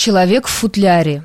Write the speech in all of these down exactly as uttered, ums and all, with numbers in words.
Человек в футляре.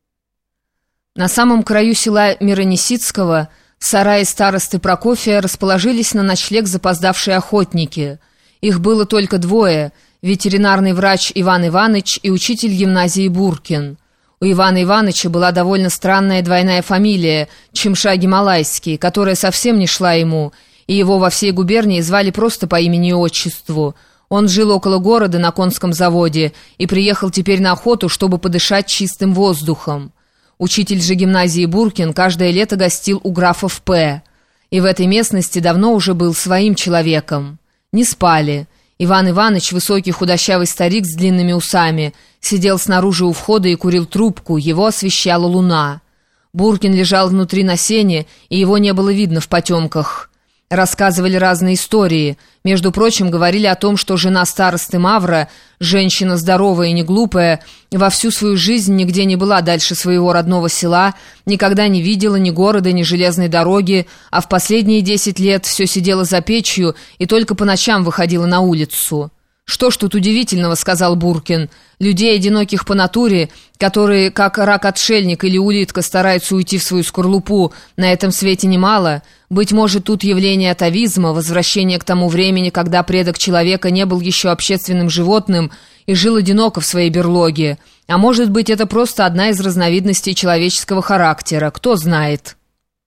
На самом краю села Миронесицкого в сарае старосты Прокофия расположились на ночлег запоздавшие охотники. Их было только двое — ветеринарный врач Иван Иваныч и учитель гимназии Буркин. У Ивана Иваныча была довольно странная двойная фамилия — Чимша-Гималайский, которая совсем не шла ему, и его во всей губернии звали просто по имени и отчеству. Он жил около города на конском заводе и приехал теперь на охоту, чтобы подышать чистым воздухом. Учитель же гимназии Буркин каждое лето гостил у графов П. И в этой местности давно уже был своим человеком. Не спали. Иван Иваныч, высокий худощавый старик с длинными усами, сидел снаружи у входа и курил трубку, его освещала луна. Буркин лежал внутри на сене, и его не было видно в потемках. Рассказывали разные истории. Между прочим, говорили о том, что жена старосты Мавра, женщина здоровая и не глупая, во всю свою жизнь нигде не была дальше своего родного села, никогда не видела ни города, ни железной дороги, а в последние десять лет все сидела за печью и только по ночам выходила на улицу. «Что ж тут удивительного?» — сказал Буркин. «Людей, одиноких по натуре, которые, как рак-отшельник или улитка, стараются уйти в свою скорлупу, на этом свете немало. Быть может, тут явление атавизма, возвращение к тому времени, когда предок человека не был еще общественным животным и жил одиноко в своей берлоге. А может быть, это просто одна из разновидностей человеческого характера, кто знает.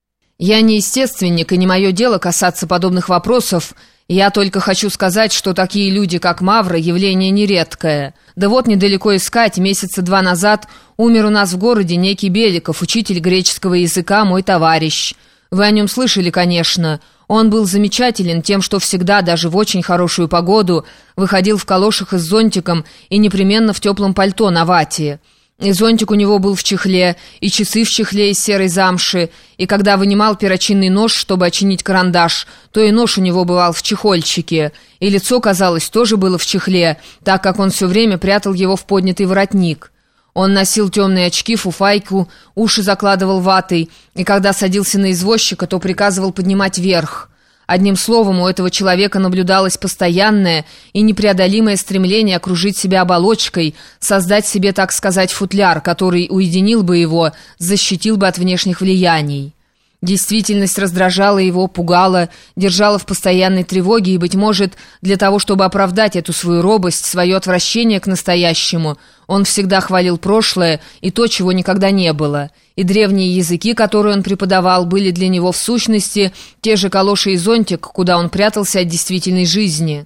Я не естественник, и не мое дело касаться подобных вопросов. Я только хочу сказать, что такие люди, как Мавра, явление нередкое. Да вот недалеко искать, месяца два назад умер у нас в городе некий Беликов, учитель греческого языка, мой товарищ. Вы о нем слышали, конечно. Он был замечателен тем, что всегда, даже в очень хорошую погоду, выходил в калошах и с зонтиком и непременно в теплом пальто на вате. И зонтик у него был в чехле, и часы в чехле из серой замши, и когда вынимал перочинный нож, чтобы очинить карандаш, то и нож у него бывал в чехольчике, и лицо, казалось, тоже было в чехле, так как он все время прятал его в поднятый воротник. Он носил темные очки, фуфайку, уши закладывал ватой, и когда садился на извозчика, то приказывал поднимать вверх. Одним словом, у этого человека наблюдалось постоянное и непреодолимое стремление окружить себя оболочкой, создать себе, так сказать, футляр, который уединил бы его, защитил бы от внешних влияний. Действительность раздражала его, пугала, держала в постоянной тревоге, и, быть может, для того, чтобы оправдать эту свою робость, свое отвращение к настоящему, он всегда хвалил прошлое и то, чего никогда не было. И древние языки, которые он преподавал, были для него в сущности те же калоши и зонтик, куда он прятался от действительной жизни.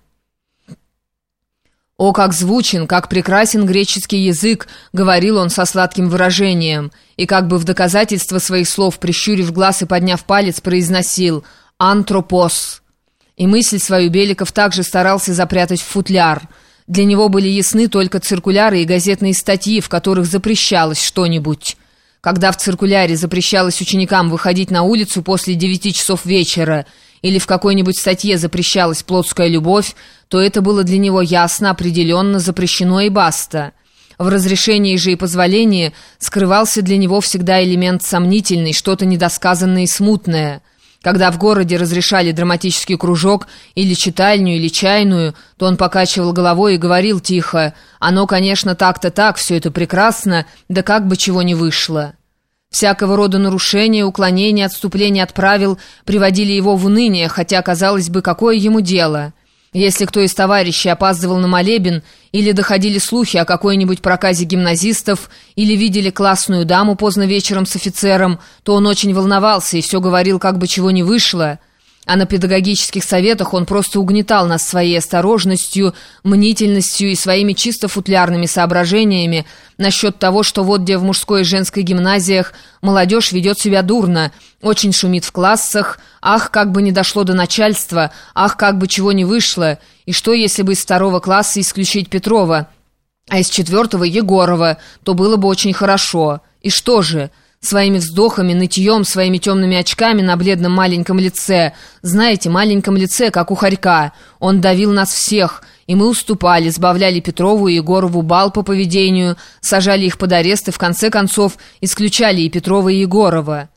«О, как звучен, как прекрасен греческий язык!» — говорил он со сладким выражением, и как бы в доказательство своих слов, прищурив глаз и подняв палец, произносил «антропос». И мысль свою Беликов также старался запрятать в футляр. Для него были ясны только циркуляры и газетные статьи, в которых запрещалось что-нибудь. Когда в циркуляре запрещалось ученикам выходить на улицу после девяти часов вечера или в какой-нибудь статье запрещалась плотская любовь, то это было для него ясно, определенно, запрещено и баста. В разрешении же и позволении скрывался для него всегда элемент сомнительный, что-то недосказанное и смутное. Когда в городе разрешали драматический кружок или читальню, или чайную, то он покачивал головой и говорил тихо: «Оно, конечно, так-то так, все это прекрасно, да как бы чего не вышло». Всякого рода нарушения, уклонения, отступления от правил приводили его в уныние, хотя, казалось бы, какое ему дело. Если кто из товарищей опаздывал на молебен, или доходили слухи о какой-нибудь проказе гимназистов, или видели классную даму поздно вечером с офицером, то он очень волновался и все говорил, как бы чего не вышло. А на педагогических советах он просто угнетал нас своей осторожностью, мнительностью и своими чисто футлярными соображениями насчет того, что вот где в мужской и женской гимназиях молодежь ведет себя дурно, очень шумит в классах, ах, как бы не дошло до начальства, ах, как бы чего не вышло, и что, если бы из второго класса исключить Петрова, а из четвертого Егорова, то было бы очень хорошо. И что же? Своими вздохами, нытьем, своими темными очками на бледном маленьком лице. Знаете, маленьком лице, как у хорька. Он давил нас всех, и мы уступали, сбавляли Петрову и Егорову бал по поведению, сажали их под арест и, в конце концов, исключали и Петрова, и Егорова.